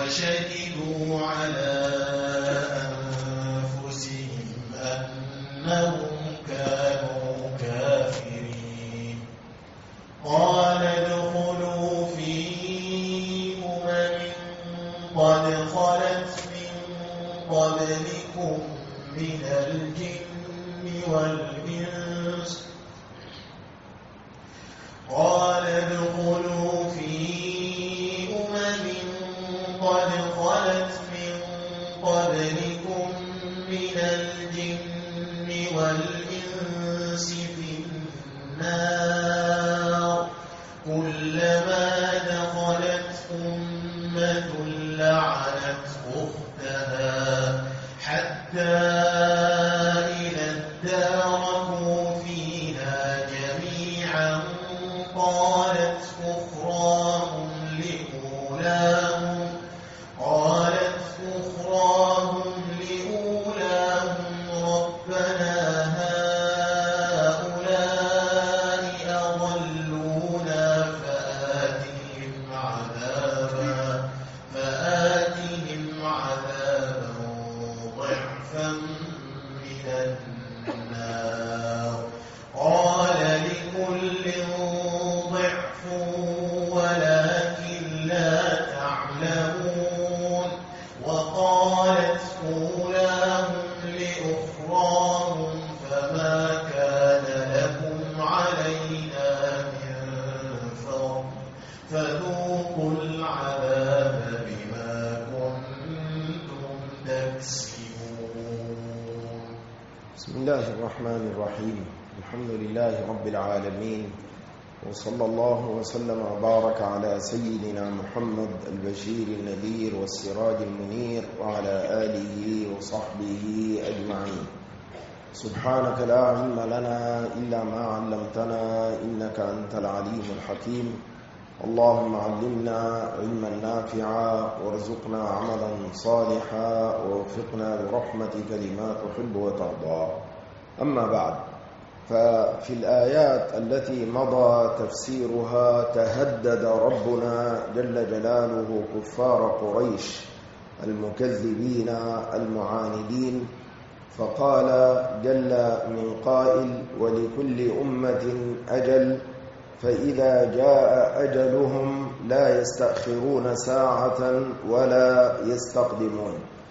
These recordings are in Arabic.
وشهدوا على أنفسهم أنهم كانوا كافرين. قال ادخلوا في قد خلت من قبلكم من الجن والإنس قد خلت من قبلكم من الجن والإنس في النار كلما دخلت أمة لعنت أختها حتى إذا اداركوا فيها جميعا قالت أخراهم لأولاهم ربنا هؤلاء أضلونا فآتهم عذابا ضعفا من النار. قال لكل ضعف ولكن لا تعلمون. وقالت أولاهم لأخراهم فما كان لكم علينا من فضل فذوقوا العذاب بما كنتم تكسبون. بسم الله الرحمن الرحيم. الحمد لله رب العالمين، وصلى الله وسلم وبارك على سيدنا محمد البشير النذير والسراج المنير وعلى آله وصحبه أجمعين. سبحانك لا علم لنا إلا ما علمتنا إنك أنت العليم الحكيم. اللهم علمنا علما نافعا وارزقنا عملا صالحا ووفقنا برحمتك لما تحب وترضى. أما بعد، ففي الآيات التي مضى تفسيرها تهدد ربنا جل جلاله كفار قريش المكذبين المعاندين، فقال جل من قائل: ولكل أمة أجل فإذا جاء أجلهم لا يستأخرون ساعة ولا يستقدمون.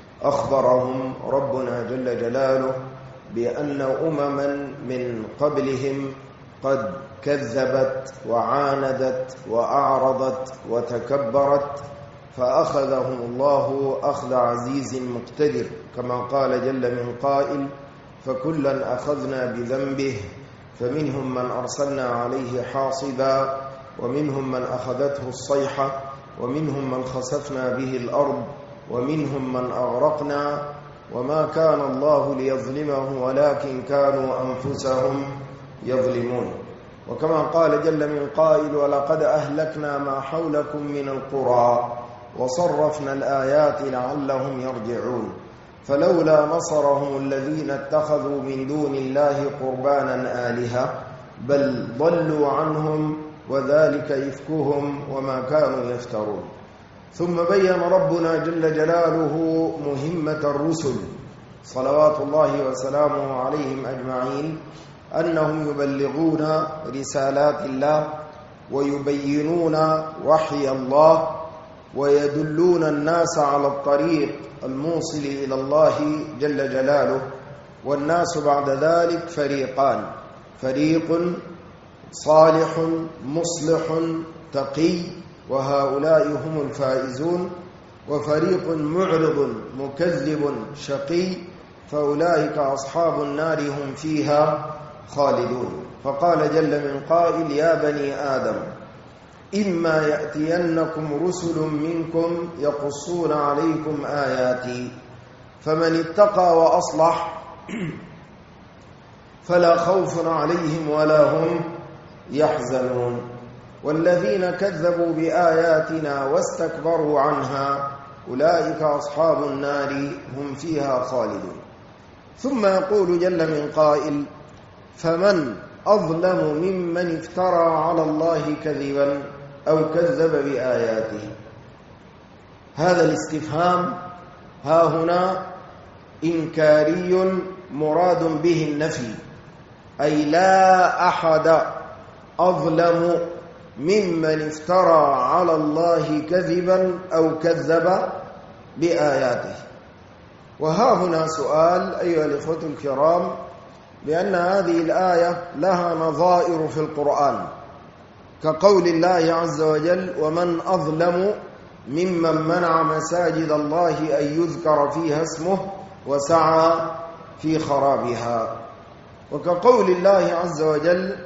أخبرهم ربنا جل جلاله بأن أمما من قبلهم قد كذبت وعاندت وأعرضت وتكبرت، فأخذهم الله أخذ عزيز مقتدر، كما قال جل من قائل: فكلا أخذنا بذنبه فمنهم من أرسلنا عليه حاصبا ومنهم من أخذته الصيحة ومنهم من خسفنا به الأرض ومنهم من أغرقنا وما كان الله ليظلمهم ولكن كانوا أنفسهم يظلمون. وكما قال جل من قائل: ولقد أهلكنا ما حولكم من القرى وصرفنا الآيات لعلهم يرجعون. فلولا نصرهم الذين اتخذوا من دون الله قربانا آلهة بل ضلوا عنهم وذلك إفكهم وما كانوا يفترون. ثم بين ربنا جل جلاله مهمة الرسل صلوات الله وسلامه عليهم أجمعين، أنهم يبلغون رسالات الله ويبينون وحي الله ويدلون الناس على الطريق الموصل إلى الله جل جلاله. والناس بعد ذلك فريقان: فريق صالح مصلح تقي وهؤلاء هم الفائزون، وفريق معرض مكذب شقي فأولئك أصحاب النار هم فيها خالدون. فقال جل من قائل: يا بني آدم إما يأتينكم رسل منكم يقصون عليكم آياتي فمن اتقى وأصلح فلا خوف عليهم ولا هم يحزنون، والذين كذبوا بآياتنا واستكبروا عنها أولئك أصحاب النار هم فيها خالدون. ثم يقول جل من قائل: فمن أظلم ممن افترى على الله كذبا أو كذب بآياته. هذا الاستفهام ها هنا إنكاري مراد به النفي، أي لا أحد أظلم ممن افترى على الله كذبا أو كذب بآياته. وها هنا سؤال أيها الإخوة الكرام، بأن هذه الآية لها نظائر في القرآن، كقول الله عز وجل: ومن أظلم ممن منع مساجد الله أن يذكر فيها اسمه وسعى في خرابها. وكقول الله عز وجل: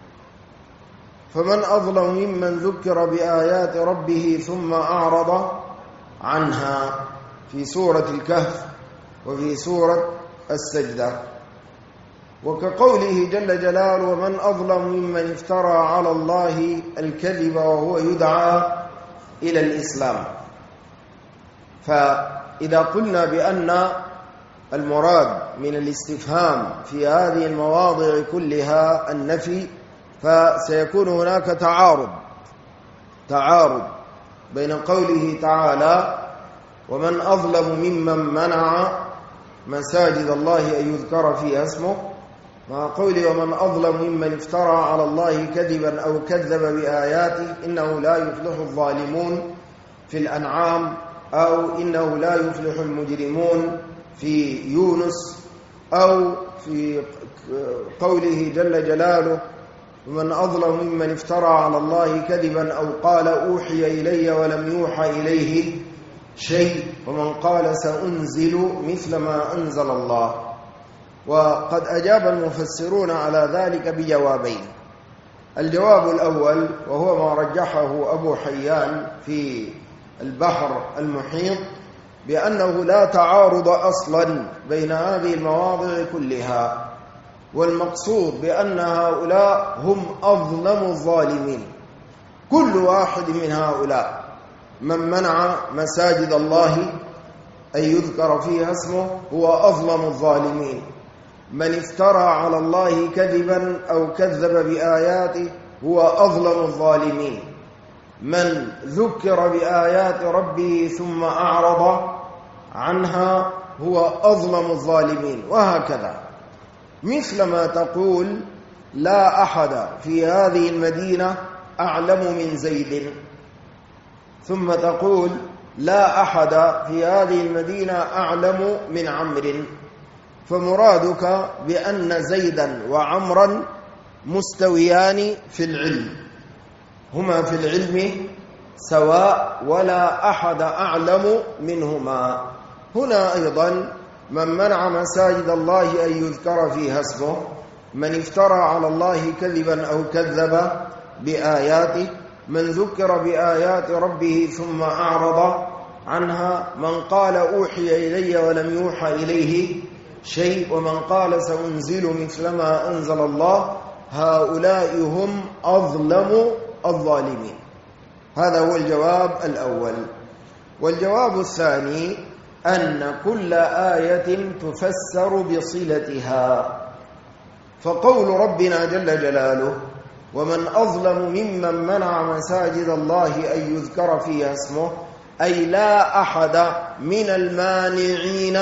فمن أظلم ممن ذكر بآيات ربه ثم أعرض عنها، في سورة الكهف وفي سورة السجدة. وكقوله جل جلاله: ومن أظلم ممن افترى على الله الكذب وهو يدعى إلى الإسلام. فإذا قلنا بأن المراد من الاستفهام في هذه المواضع كلها النفي، فسيكون هناك تعارض بين قوله تعالى: ومن أظلم ممن منع مساجد الله أن يذكر فيها اسمه، مع قوله: ومن أظلم ممن افترى على الله كذبا أو كذب بآياته إنه لا يفلح الظالمون في الأنعام، أو إنه لا يفلح المجرمون في يونس، أو في قوله جل جلاله: ومن أظلم ممن افترى على الله كذبا أو قال أوحي إلي ولم يوحى إليه شيء، ومن قال سأنزل مثل ما أنزل الله. وقد أجاب المفسرون على ذلك بجوابين. الجواب الأول، وهو ما رجحه أبو حيان في البحر المحيط، بأنه لا تعارض أصلا بين هذه المواضع كلها، والمقصود بأن هؤلاء هم أظلم الظالمين. كل واحد من هؤلاء من منع مساجد الله أن يذكر فيها اسمه هو أظلم الظالمين، من افترى على الله كذبا أو كذب بآياته هو أظلم الظالمين، من ذكر بآيات ربه ثم أعرض عنها هو أظلم الظالمين، وهكذا. مثل ما تقول: لا أحد في هذه المدينة أعلم من زيد، ثم تقول: لا أحد في هذه المدينة أعلم من عمرو، فمرادك بأن زيدا وعمرا مستويان في العلم، هما في العلم سواء، ولا أحد أعلم منهما. هنا أيضا من منع مساجد الله أن يذكر فيها اسمه، من افترى على الله كذبا أو كذب بآياته، من ذكر بآيات ربه ثم أعرض عنها، من قال أوحي إلي ولم يوحى إليه شيء، ومن قال سأنزل مثل ما أنزل الله. هؤلاء هم أظلم الظالمين. هذا هو الجواب الأول. والجواب الثاني أن كل آية تفسر بصلتها، فقول ربنا جل جلاله: ومن أظلم ممن منع مساجد الله أن يذكر فيها اسمه، أي لا أحد من المانعين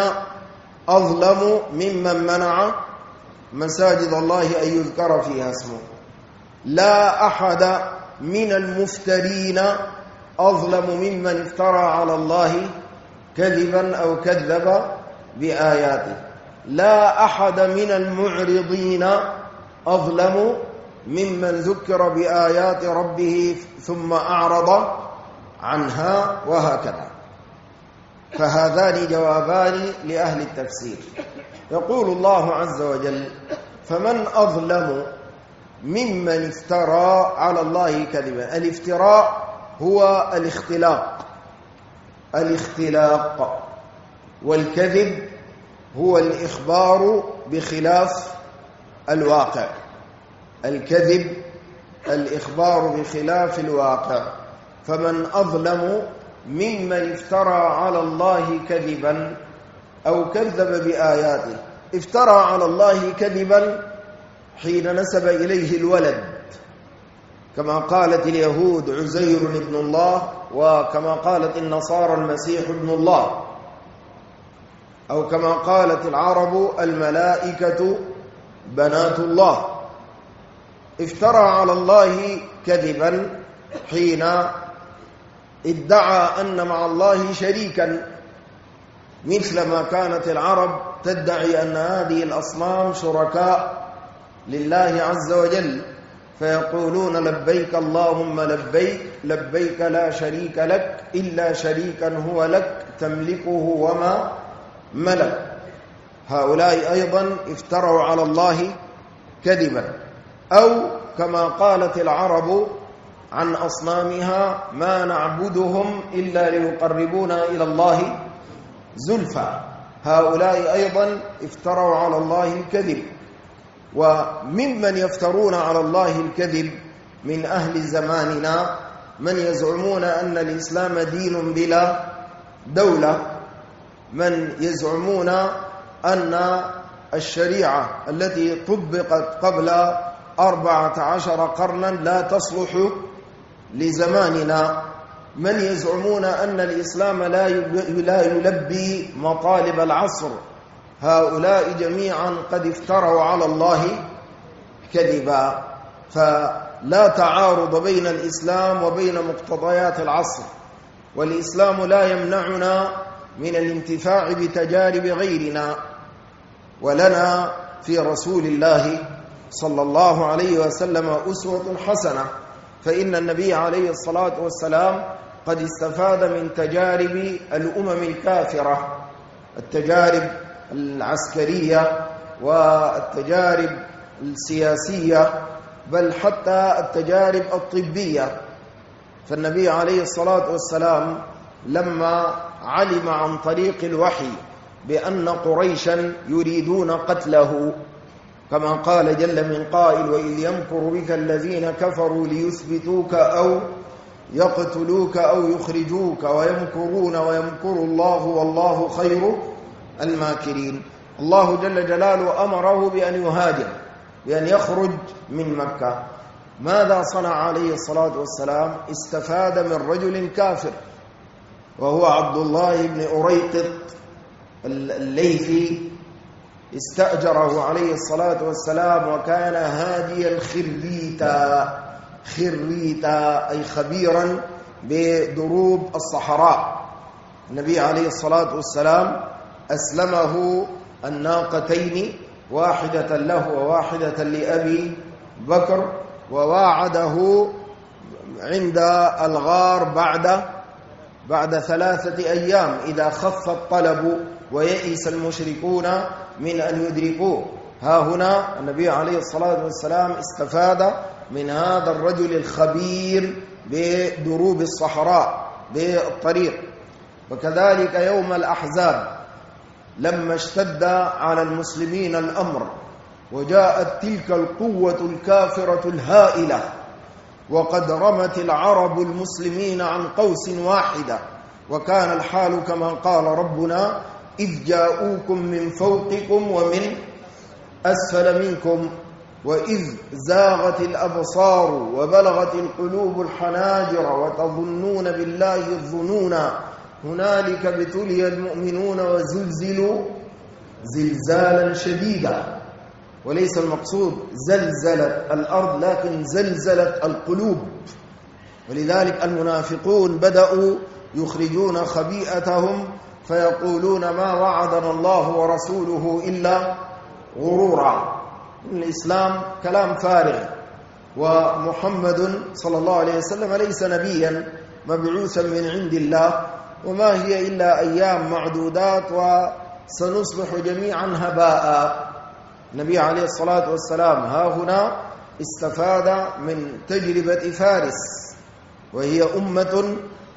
أظلم ممن منع مساجد الله أن يذكر فيها اسمه، لا أحد من المفترين أظلم ممن افترى على الله كذبا أو كذب بآياته، لا أحد من المعرضين أظلم ممن ذكر بآيات ربه ثم أعرض عنها، وهكذا. فهذان جوابان لأهل التفسير. يقول الله عز وجل: فمن أظلم ممن افترى على الله كذبا. الافتراء هو الاختلاق، والكذب هو الإخبار بخلاف الواقع. الكذب الإخبار بخلاف الواقع. فمن أظلم ممن افترى على الله كذبا أو كذب بآياته. افترى على الله كذبا حين نسب إليه الولد، كما قالت اليهود عزير ابن الله، وكما قالت النصارى المسيح ابن الله، أو كما قالت العرب الملائكة بنات الله. افترى على الله كذبا حين ادعى أن مع الله شريكا، مثل ما كانت العرب تدعي أن هذه الأصنام شركاء لله عز وجل، فيقولون لبيك اللهم لبيك، لبيك لا شريك لك إلا شريكا هو لك تملكه وما ملك. هؤلاء أيضا افتروا على الله كذبا. أو كما قالت العرب عن أصنامها ما نعبدهم إلا ليقربونا إلى الله زلفى، هؤلاء أيضا افتروا على الله الكذب. وممن يفترون على الله الكذب من أهل زماننا من يزعمون أن الإسلام دين بلا دولة، من يزعمون أن الشريعة التي طبقت قبل 14 قرنا لا تصلح لزماننا، من يزعمون أن الإسلام لا يلبي مطالب العصر. هؤلاء جميعا قد افتروا على الله كذبا. فلا تعارض بين الإسلام وبين مقتضيات العصر، والإسلام لا يمنعنا من الانتفاع بتجارب غيرنا، ولنا في رسول الله صلى الله عليه وسلم أسوة حسنة، فإن النبي عليه الصلاة والسلام قد استفاد من تجارب الأمم الكافرة، التجارب العسكرية والتجارب السياسية، بل حتى التجارب الطبية. فالنبي عليه الصلاة والسلام لما علم عن طريق الوحي بأن قريشا يريدون قتله، كما قال جل من قائل وإذ يمكر بك الذين كفروا ليثبتوك أو يقتلوك أو يخرجوك ويمكرون ويمكر الله والله خير الماكرين. الله جل جلاله أمره بأن يهاجر، بأن يخرج من مكة. ماذا صنع عليه الصلاة والسلام؟ استفاد من رجل كافر وهو عبد الله بن أريقط الليثي، استأجره عليه الصلاة والسلام وكان هاديا خريتا أي خبيرا بدروب الصحراء. النبي عليه الصلاة والسلام أسلمه الناقتين، واحدة له وواحدة لأبي بكر، وواعده عند الغار بعد 3 أيام إذا خف الطلب ويئس المشركون من أن يدركوه. ها هنا النبي عليه الصلاة والسلام استفاد من هذا الرجل الخبير بدروب الصحراء بالطريق. وكذلك يوم الأحزاب لما اشتد على المسلمين الأمر وجاءت تلك القوة الكافرة الهائلة وقد رمت العرب المسلمين عن قوس واحدة، وكان الحال كما قال ربنا إذ جاءوكم من فوقكم ومن أسفل منكم وإذ زاغت الأبصار وبلغت القلوب الحناجر وتظنون بالله الظنونا هنالك ابتلي المؤمنون وزلزلوا زلزالا شديدا. وليس المقصود زلزلت الأرض لكن زلزلت القلوب. ولذلك المنافقون بدأوا يخرجون خبيئتهم فيقولون ما وعدنا الله ورسوله إلا غرورا. الإسلام كلام فارغ، ومحمد صلى الله عليه وسلم ليس نبيا مبعوثا من عند الله، وما هي إلا أيام معدودات وسنصبح جميعا هباء. النبي عليه الصلاة والسلام ها هنا استفاد من تجربة فارس، وهي أمة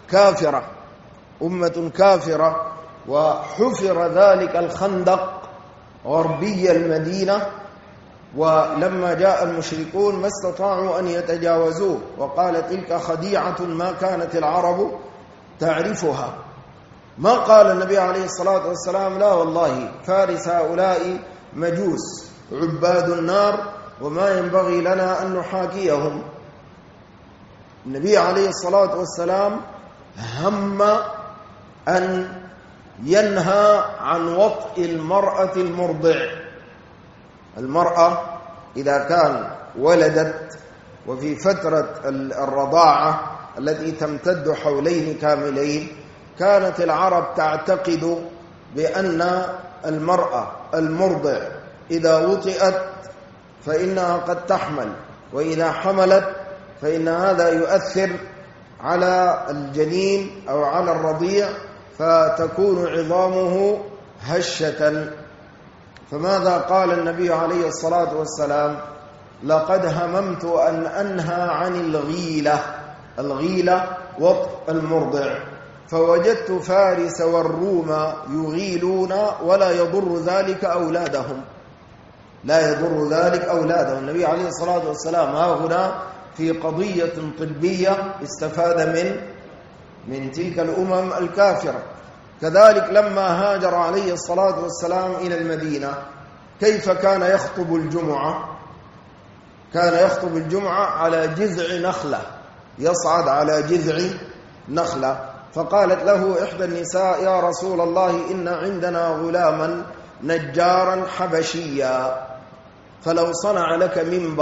كافرة، وحفر ذلك الخندق غربي المدينة، ولما جاء المشركون ما استطاعوا أن يتجاوزوه، وقال تلك خديعة ما كانت العرب تعرفها. ما قال النبي عليه الصلاة والسلام لا والله فارس هؤلاء مجوس عباد النار وما ينبغي لنا أن نحاكيهم. النبي عليه الصلاة والسلام هم أن ينهى عن وطئ المرأة المرضع. المرأة إذا كان ولدت وفي فترة الرضاعة التي تمتد حولين كاملين، كانت العرب تعتقد بأن المرأة المرضع إذا وطئت فإنها قد تحمل، وإذا حملت فإن هذا يؤثر على الجنين أو على الرضيع فتكون عظامه هشة. فماذا قال النبي عليه الصلاة والسلام؟ لقد هممت أن أنهى عن الغيلة. الغيلة وطء المرضع، فوجدت فارس والروم يغيلون ولا يضر ذلك أولادهم. لا يضر ذلك أولادهم. النبي عليه الصلاة والسلام ها هنا في قضية طبية استفاد من تلك الأمم الكافرة. كذلك لما هاجر عليه الصلاة والسلام إلى المدينة كيف كان يخطب الجمعة؟ كان يخطب الجمعة على جذع نخلة، يصعد على جذع نخلة. فقالت له إحدى النساء: يا رسول الله إن عندنا غلاما نجارا حبشيا، فلو صنع لك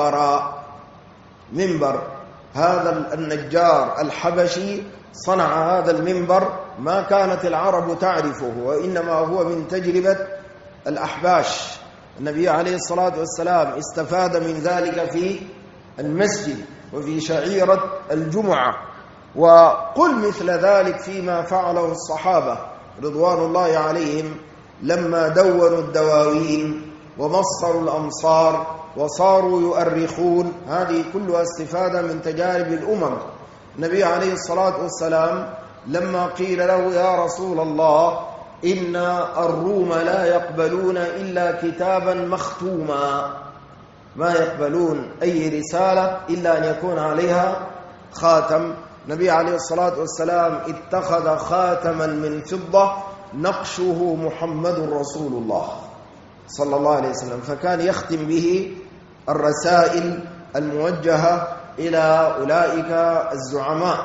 منبر هذا النجار الحبشي صنع هذا المنبر ما كانت العرب تعرفه، وإنما هو من تجربة الأحباش. النبي عليه الصلاة والسلام استفاد من ذلك في المسجد وفي شعيرة الجمعة. وقل مثل ذلك فيما فعله الصحابة رضوان الله عليهم لما دونوا الدواوين ومصروا الأمصار وصاروا يؤرخون. هذه كلها استفادة من تجارب الأمم. النبي عليه الصلاة والسلام لما قيل له: يا رسول الله إن الروم لا يقبلون إلا كتابا مختوما، ما يقبلون أي رسالة إلا أن يكون عليها خاتم. النبي عليه الصلاة والسلام اتخذ خاتما من فضة نقشه محمد رسول الله صلى الله عليه وسلم، فكان يختم به الرسائل الموجهة إلى أولئك الزعماء.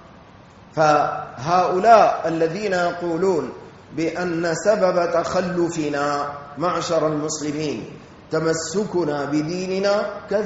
فهؤلاء الذين يقولون بأن سبب تخلفنا معشر المسلمين تمسكنا بديننا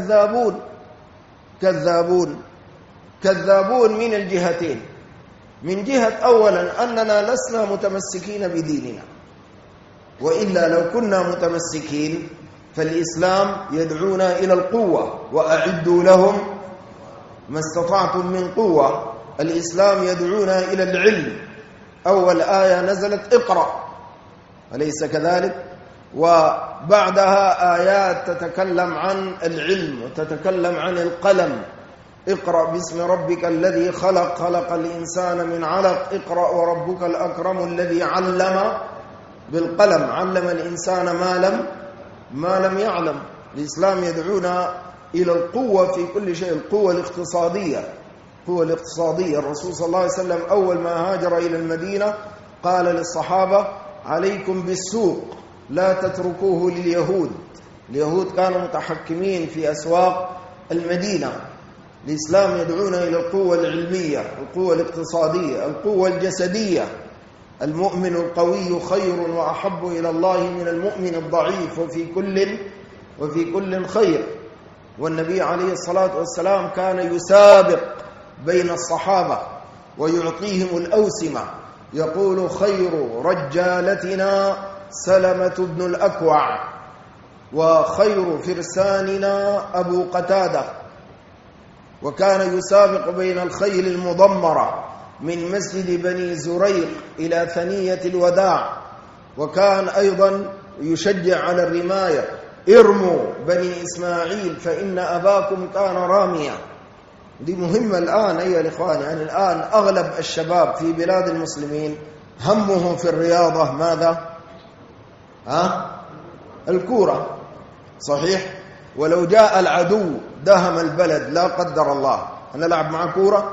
كذابون من الجهتين. من جهة أولا أننا لسنا متمسكين بديننا، وإلا لو كنا متمسكين فالإسلام يدعونا إلى القوة، وأعدوا لهم ما استطعتم من قوة. الإسلام يدعونا إلى العلم، أول آية نزلت اقرأ، أليس كذلك؟ وبعدها آيات تتكلم عن العلم وتتكلم عن القلم. اقرأ باسم ربك الذي خلق، خلق الإنسان من علق، اقرأ وربك الأكرم الذي علم بالقلم، علم الإنسان ما لم يعلم. الإسلام يدعونا إلى القوة في كل شيء، القوة الاقتصادية. الرسول صلى الله عليه وسلم أول ما هاجر إلى المدينة قال للصحابة: عليكم بالسوق لا تتركوه لليهود. اليهود كانوا متحكمين في أسواق المدينة. الإسلام يدعونا إلى القوة العلمية، القوة الاقتصادية، القوة الجسدية. المؤمن القوي خير وأحب إلى الله من المؤمن الضعيف، وفي كل خير. والنبي عليه الصلاة والسلام كان يسابق بين الصحابة ويعطيهم الأوسمة، يقول: خير رجالتنا سلمة بن الأكوع، وخير فرساننا أبو قتادة. وكان يسابق بين الخيل المضمرة من مسجد بني زريق إلى ثنية الوداع. وكان أيضا يشجع على الرماية: ارموا بني إسماعيل فإن أباكم كان راميا. دي مهمة الآن أيها الإخوان. يعني الآن أغلب الشباب في بلاد المسلمين همهم في الرياضة ماذا؟ الكورة، صحيح؟ ولو جاء العدو دهم البلد لا قدر الله، نلعب مع كورة؟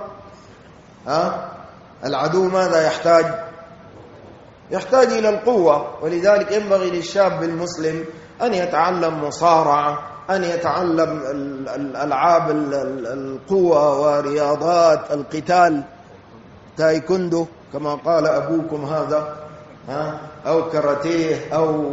العدو ماذا يحتاج إلى القوة. ولذلك ينبغي للشاب المسلم أن يتعلم مصارعة، أن يتعلم الألعاب القوة ورياضات القتال. تايكوندو كما قال أبوكم هذا، أو كاراتيه أو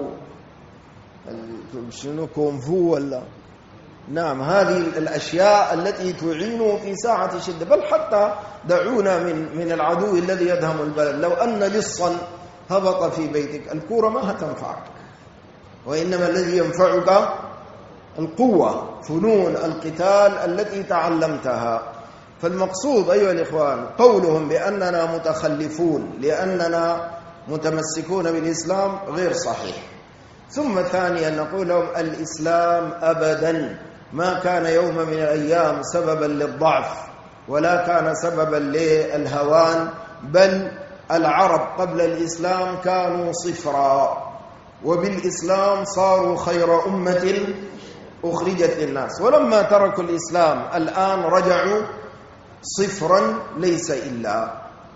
شنو كونفو ولا. نعم، هذه الأشياء التي تعين في ساعة الشدة. بل حتى دعونا من العدو الذي يدهم البلد. لو أن لصا هبط في بيتك، الكورة ما هتنفعك، وإنما الذي ينفعك القوة، فنون القتال التي تعلمتها. فالمقصود أيها الإخوان قولهم بأننا متخلفون لأننا متمسكون بالإسلام غير صحيح. ثم ثانيا نقول لهم الإسلام أبدا ما كان يوم من الأيام سببا للضعف ولا كان سببا للهوان، بل العرب قبل الإسلام كانوا صفرا، وبالإسلام صاروا خير أمة أخرجت للناس، ولما تركوا الإسلام الآن رجعوا صفرا ليس إلا.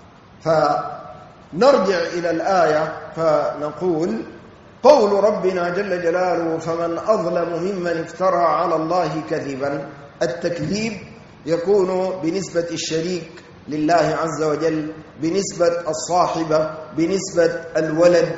فنرجع إلى الآية فنقول قول ربنا جل جلاله فمن أظلم ممن افترى على الله كذبا. التكذيب يكون بنسبة الشريك لله عز وجل، بنسبة الصاحبة، بنسبة الولد،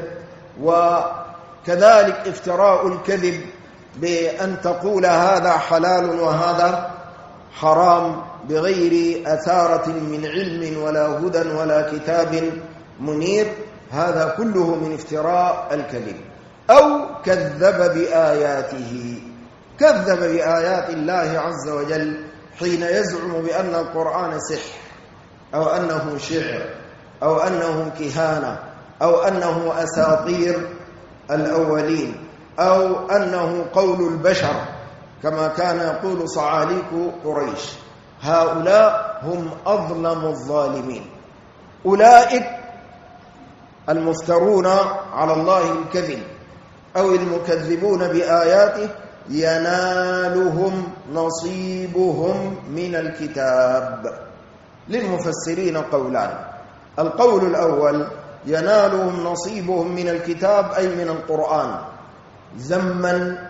وكذلك افتراء الكذب بأن تقول هذا حلال وهذا حرام بغير أثارة من علم ولا هدى ولا كتاب منير، هذا كله من افتراء الكذب. أو كذب بآياته، كذب بآيات الله عز وجل حين يزعم بأن القرآن سحر أو أنه شعر أو أنه كهانة أو أنه أساطير الأولين أو أنه قول البشر كما كان يقول صعاليك قريش. هؤلاء هم أظلم الظالمين. أولئك المفترون على الله الكذب أو المكذبون بآياته ينالهم نصيبهم من الكتاب. للمفسرين قولان: القول الأول ينالهم نصيبهم من الكتاب أي من القرآن، ذما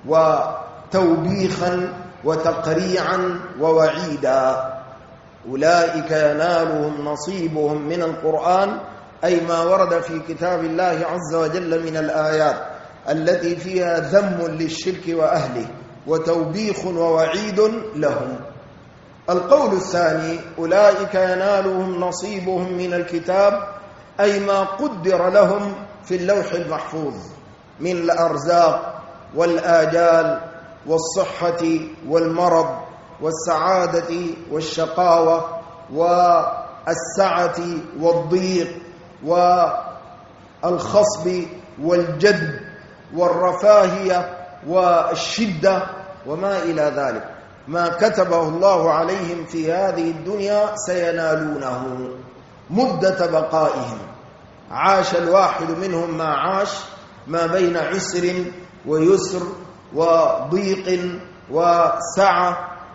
وتوبيخا وتقريعا ووعيدا. أولئك ينالهم نصيبهم من القرآن أي ما ورد في كتاب الله عز وجل من الآيات التي فيها ذم للشرك وأهله وتوبيخ ووعيد لهم. القول الثاني أولئك ينالهم نصيبهم من الكتاب أي ما قدر لهم في اللوح المحفوظ من الأرزاق والآجال والصحة والمرض والسعادة والشقاوة والسعة والضيق والخصب والجد والرفاهية والشدة وما إلى ذلك. ما كتبه الله عليهم في هذه الدنيا سينالونه مدة بقائهم. عاش الواحد منهم ما عاش ما بين عسر ويسر وضيق وسعة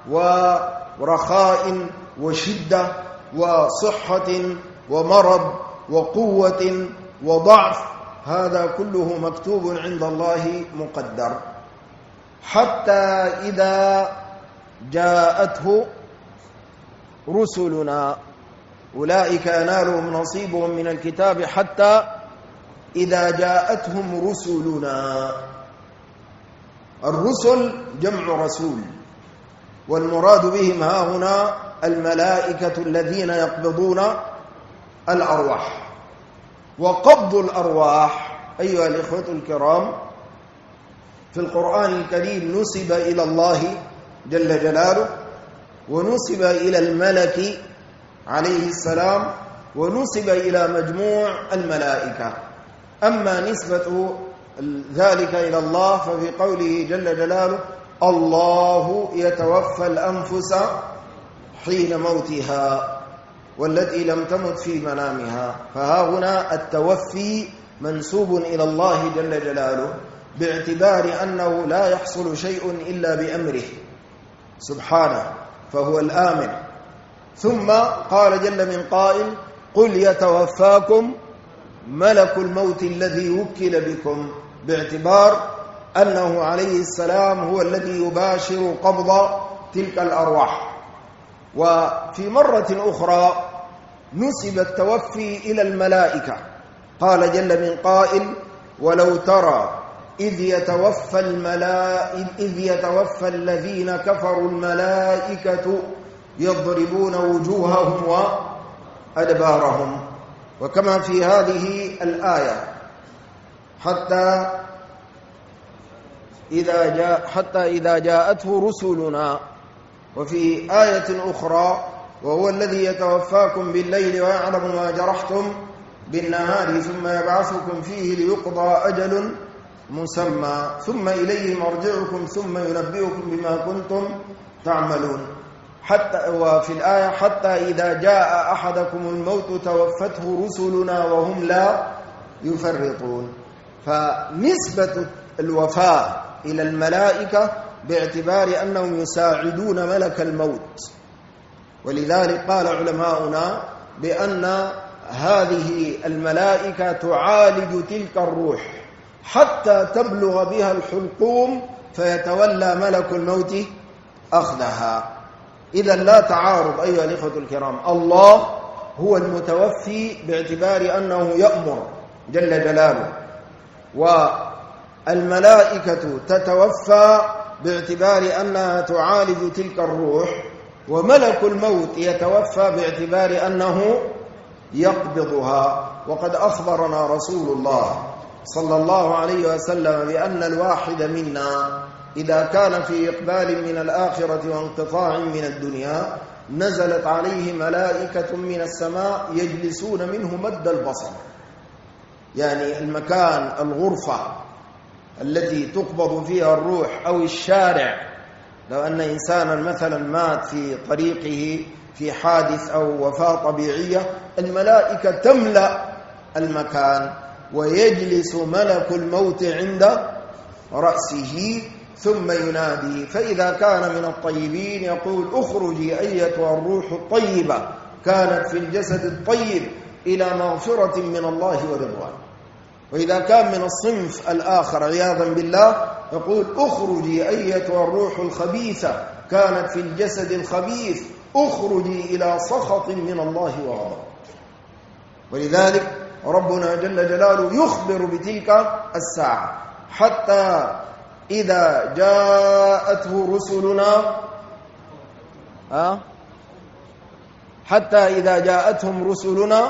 ورخاء وشدة وصحة ومرض وقوة وضعف، هذا كله مكتوب عند الله مقدر. حتى إذا جاءته رسلنا أولئك ينالهم نصيبهم من الكتاب حتى إذا جاءتهم رسلنا. الرسل جمع رسول، والمراد بهم ها هنا الملائكة الذين يقبضون الأرواح. وقبض الأرواح أيها الإخوة الكرام في القرآن الكريم نسب إلى الله جل جلاله، ونسب إلى الملك عليه السلام، ونسب إلى مجموع الملائكة. أما نسبة ذلك إلى الله ففي قوله جل جلاله الله يتوفى الأنفس حين موتها والتي لم تمت في منامها. فها هنا التوفي منسوب إلى الله جل جلاله باعتبار أنه لا يحصل شيء إلا بأمره سبحانه، فهو الآمر. ثم قال جل من قائل قل يتوفاكم ملك الموت الذي وكل بكم، باعتبار أنه عليه السلام هو الذي يباشر قبض تلك الأرواح. وفي مرة أخرى نسب التوفي إلى الملائكة. قال جل من قائل: ولو ترى إذ يتوفى الذين كفروا الملائكة يضربون وجوههم وأدبارهم. وكما في هذه الآية: حتى إذا جاءته رسلنا. وفي آية أخرى: وهو الذي يتوفاكم بالليل ويعلم ما جرحتم بالنهار ثم يبعثكم فيه ليقضى أجل مسمى ثم إليه مرجعكم ثم ينبئكم بما كنتم تعملون. وفي الآية: حتى إذا جاء أحدكم الموت توفته رسلنا وهم لا يفرطون. فنسبة الوفاة إلى الملائكة باعتبار أنهم يساعدون ملك الموت. ولذلك قال علماؤنا بأن هذه الملائكة تعالج تلك الروح حتى تبلغ بها الحلقوم فيتولى ملك الموت أخذها. إذا لا تعارض أيها الإخوة الكرام. الله هو المتوفي باعتبار أنه يأمر جل جلاله، والملائكة تتوفى باعتبار أنها تعالج تلك الروح، وملك الموت يتوفى باعتبار أنه يقبضها. وقد أخبرنا رسول الله صلى الله عليه وسلم بأن الواحد منا إذا كان في إقبال من الآخرة وانقطاع من الدنيا نزلت عليه ملائكة من السماء يجلسون منه مد البصر، يعني المكان، الغرفة التي تقبض فيها الروح، أو الشارع. لو أن إنسانا مثلا مات في طريقه في حادث أو وفاة طبيعية، الملائكة تملأ المكان ويجلس ملك الموت عند رأسه ثم ينادي. فإذا كان من الطيبين يقول: اخرجي أيتها الروح الطيبة كانت في الجسد الطيب إلى مغفرة من الله ورضوان. وإذا كان من الصنف الآخر عياذا بالله يقول: اخرجي أيتها الروح الخبيثة كانت في الجسد الخبيث اخرجي إلى سخط من الله وغضب. ولذلك ربنا جل جلاله يخبر بتلك الساعة: حتى إذا جاءته رسلنا حتى إذا جاءتهم رسلنا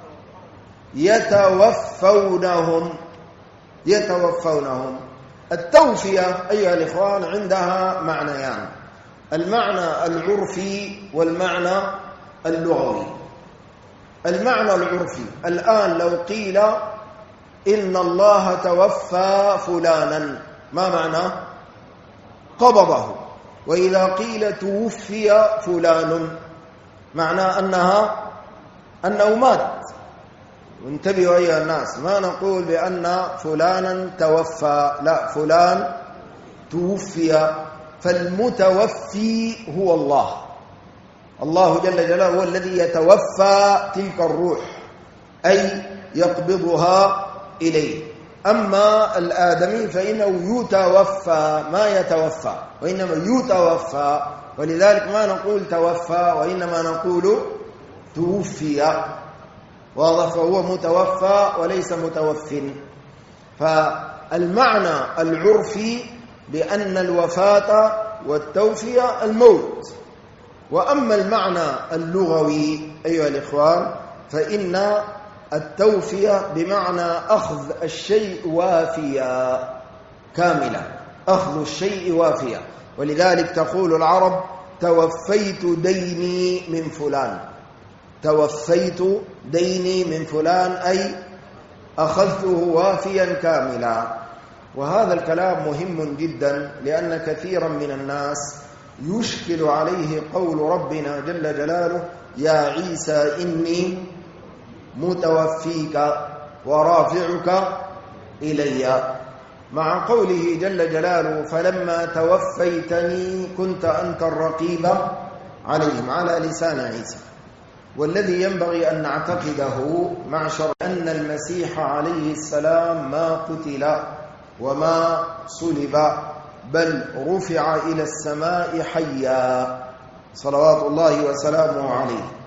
يتوفونهم. التوفية أيها الإخوان عندها معنيان: المعنى العرفي والمعنى اللغوي. المعنى العرفي: الآن لو قيل إن الله توفى فلانا، ما معنى؟ قبضه. وإذا قيل توفي فلان معناه أنه مات. وانتبهوا أيها الناس، ما نقول بأن فلانا توفى، لا، فلان توفي. فالمتوفي هو الله. الله جل جلاله هو الذي يتوفى تلك الروح، أي يقبضها إليه. أما الآدمي فإنه يتوفى، ما يتوفى، وإنما يتوفى. ولذلك ما نقول توفى وإنما نقول توفي. واضح؟ فهو متوفى وليس متوف. فالمعنى العرفي بأن الوفاة والتوفية الموت. وأما المعنى اللغوي أيها الإخوان فإن التوفية بمعنى أخذ الشيء وافيا كاملا، أخذ الشيء وافيا. ولذلك تقول العرب: توفيت ديني من فلان. توفيت ديني من فلان أي أخذته وافيا كاملا. وهذا الكلام مهم جدا، لأن كثيرا من الناس يشكل عليه قول ربنا جل جلاله: يا عيسى إني متوفيك ورافعك إلي، مع قوله جل جلاله: فلما توفيتني كنت أنت الرقيب عليهم، على لسان عيسى. والذي ينبغي أن نعتقده معشر أن المسيح عليه السلام ما قتل وما صلب، بل رفع إلى السماء حيا صلوات الله وسلامه عليه.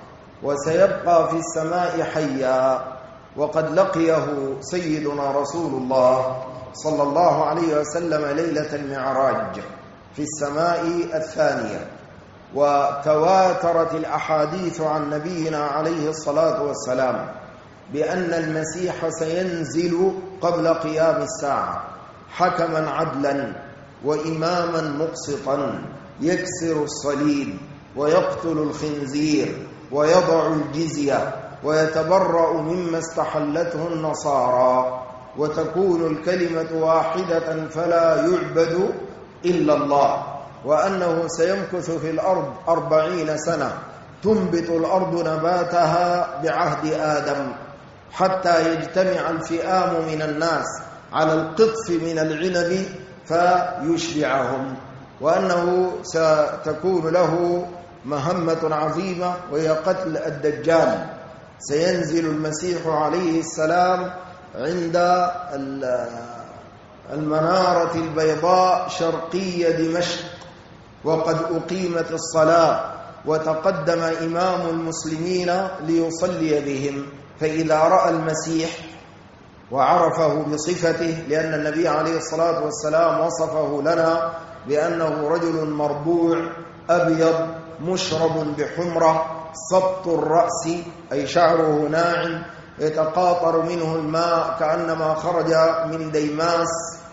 وسيبقى في السماء حيا. وقد لقيه سيدنا رسول الله صلى الله عليه وسلم ليلة المعراج في السماء الثانية. وتواترت الأحاديث عن نبينا عليه الصلاة والسلام بأن المسيح سينزل قبل قيام الساعة حكما عدلا وإماما مقسطا يكسر الصليب ويقتل الخنزير ويضع الجزية ويتبرأ مما استحلته النصارى، وتكون الكلمة واحدة فلا يعبد إلا الله، وأنه سيمكث في الأرض 40 سنة تنبت الأرض نباتها بعهد آدم حتى يجتمع الفئام من الناس على القطف من العنب فيشبعهم، وأنه ستكون له مهمة عظيمة وهي قتل الدجال. سينزل المسيح عليه السلام عند المنارة البيضاء شرقي دمشق وقد أقيمت الصلاة، وتقدم إمام المسلمين ليصلي بهم، فإذا رأى المسيح وعرفه بصفته، لأن النبي عليه الصلاة والسلام وصفه لنا بأنه رجل مربوع أبيض مشرب بحمرة سبط الرأس أي شعره ناعم يتقاطر منه الماء كأنما خرج من ديماس،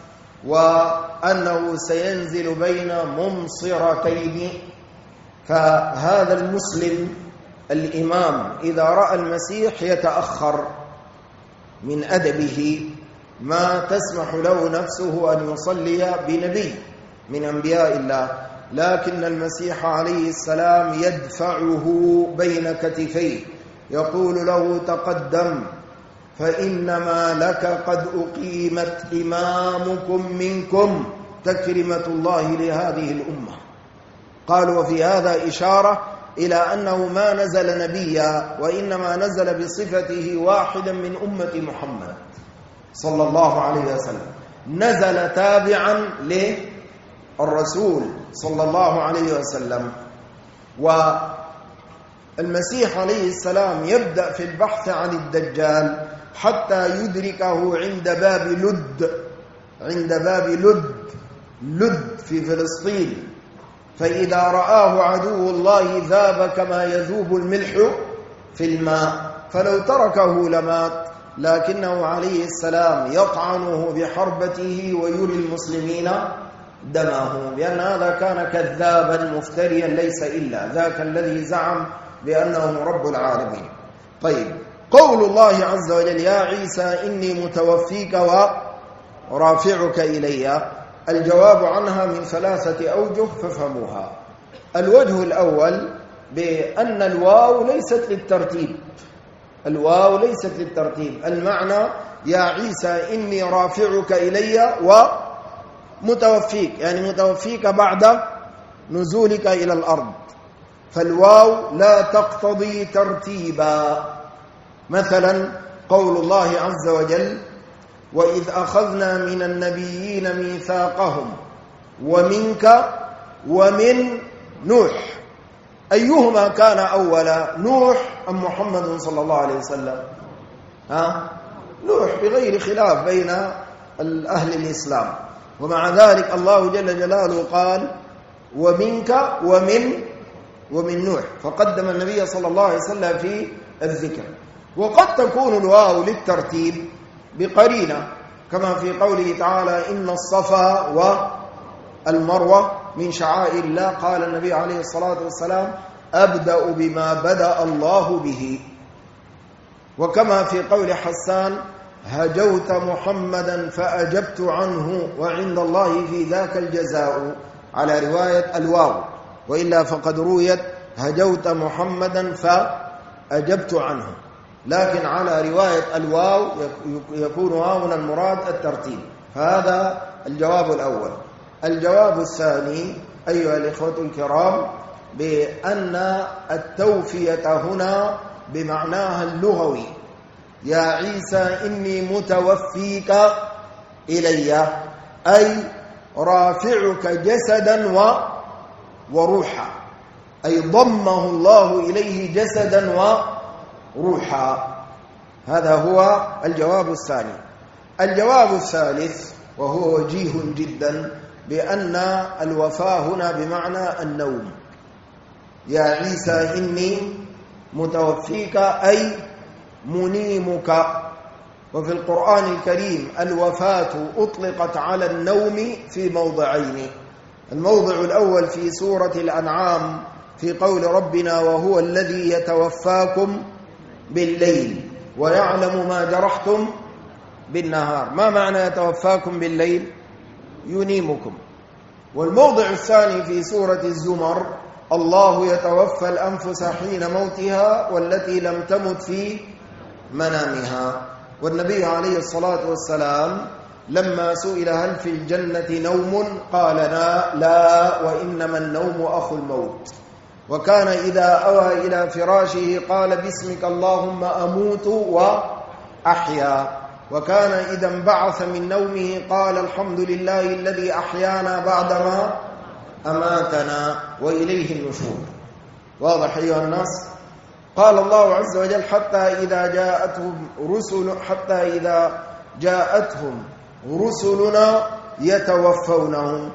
وأنه سينزل بين ممصرتين. فهذا المسلم الإمام إذا رأى المسيح يتأخر من أدبه ما تسمح له نفسه أن يصلي بنبي من أنبياء الله، لكن المسيح عليه السلام يدفعه بين كتفيه يقول له تقدم فإنما لك قد أقيمت إمامكم منكم تكرمة الله لهذه الأمة. قالوا وفي هذا إشارة إلى أنه ما نزل نبيا، وإنما نزل بصفته واحدا من أمة محمد صلى الله عليه وسلم، نزل تابعا للرسول صلى الله عليه وسلم. والمسيح عليه السلام يبدأ في البحث عن الدجال حتى يدركه عند باب لد في فلسطين، فإذا رآه عدو الله ذاب كما يذوب الملح في الماء، فلو تركه لمات، لكنه عليه السلام يطعنه بحربته ويري المسلمين دمه، لأن هذا كان كذابا مفتريا ليس إلا ذاك الذي زعم بأنه رب العالمين. طيب، قول الله عز وجل يا عيسى إني متوفيك ورافعك إلي، الجواب عنها من 3 أوجه فافهموها. الوجه الأول بأن الواو ليست للترتيب، المعنى يا عيسى إني رافعك إلي ومتوفيك، يعني متوفيك بعد نزولك إلى الأرض، فالواو لا تقتضي ترتيبا. مثلا قول الله عز وجل وإذ أخذنا من النبيين ميثاقهم ومنك ومن نوح، أيهما كان أولا، نوح أم محمد صلى الله عليه وسلم؟ نوح بغير خلاف بين أهل الإسلام، ومع ذلك الله جل جلاله قال ومنك ومن نوح، فقدم النبي صلى الله عليه وسلم في الذكر. وقد تكون الواو للترتيب بقرينة كما في قوله تعالى إن الصفا والمروة من شعائر الله، قال النبي عليه الصلاة والسلام أبدأ بما بدأ الله به. وكما في قول حسان هجوت محمدا فأجبت عنه وعند الله في ذاك الجزاء، على رواية الواو، وإلا فقد رويت هجوت محمدا فأجبت عنه، لكن على رواية الواو يكون هنا المراد الترتيب. فهذا الجواب الأول. الجواب الثاني أيها الإخوة الكرام بأن التوفية هنا بمعناها اللغوي، يا عيسى إني متوفيك إلي، أي رافعك جسدا وروحا، أي ضمه الله إليه جسدا وروحا. هذا هو الجواب الثاني. الجواب الثالث وهو وجيه جدا بأن الوفاة هنا بمعنى النوم. يا عيسى إني متوفيك أي منيمك. وفي القرآن الكريم الوفاة أطلقت على النوم في موضعين. الموضع الأول في سورة الأنعام في قول ربنا وهو الذي يتوفاكم بالليل ويعلم ما جرحتم بالنهار. ما معنى يتوفاكم بالليل؟ ينيمكم. والموضع الثاني في سورة الزمر الله يتوفى الأنفس حين موتها والتي لم تمت في منامها. والنبي عليه الصلاة والسلام لما سئل هل في الجنة نوم قال لا وإنما النوم أخو الموت. وكان إذا أوى إلى فراشه قال باسمك اللهم أموت وأحيا. وكان إذا انبعث من نومه قال الحمد لله الذي أحيانا بعدما أماتنا وإليه النشور. واضح أيها الناس؟ قال الله عز وجل حتى إذا جاءتهم رسلنا يتوفونهم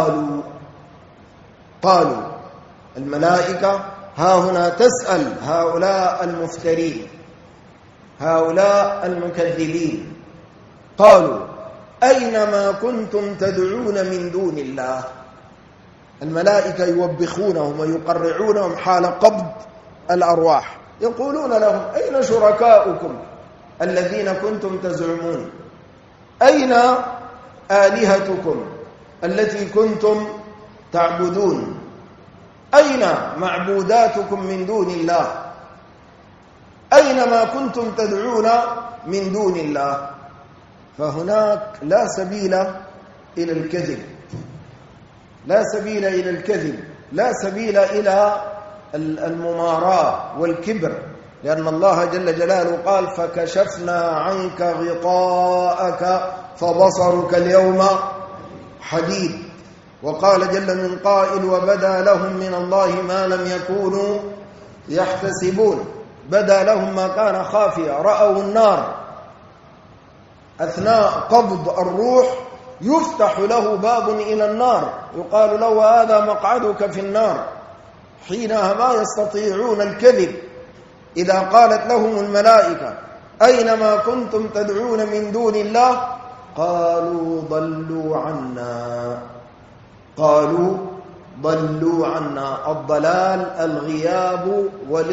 قالوا الملائكة ها هنا تسأل هؤلاء المفترين هؤلاء المكذبين قالوا أينما كنتم تدعون من دون الله. الملائكة يوبخونهم ويقرعونهم حال قبض الأرواح، يقولون لهم أين شركاؤكم الذين كنتم تزعمون؟ أين آلهتكم التي كنتم تعبدون؟ أين معبوداتكم من دون الله؟ أين ما كنتم تدعون من دون الله؟ فهناك لا سبيل إلى الكذب، لا سبيل إلى الكذب، لا سبيل إلى المماراة والكبر، لأن الله جل جلاله قال فكشفنا عنك غطاءك فبصرك اليوم حديد. وقال جل من قائل وبدا لهم من الله ما لم يكونوا يحتسبون. بدا لهم ما كان خافيا، رأوا النار أثناء قبض الروح يفتح له باب إلى النار يقال له هذا مقعدك في النار. حينها ما يستطيعون الكذب. إذا قالت لهم الملائكة أينما كنتم تدعون من دون الله قالوا ضلوا عنا. الضلال الغياب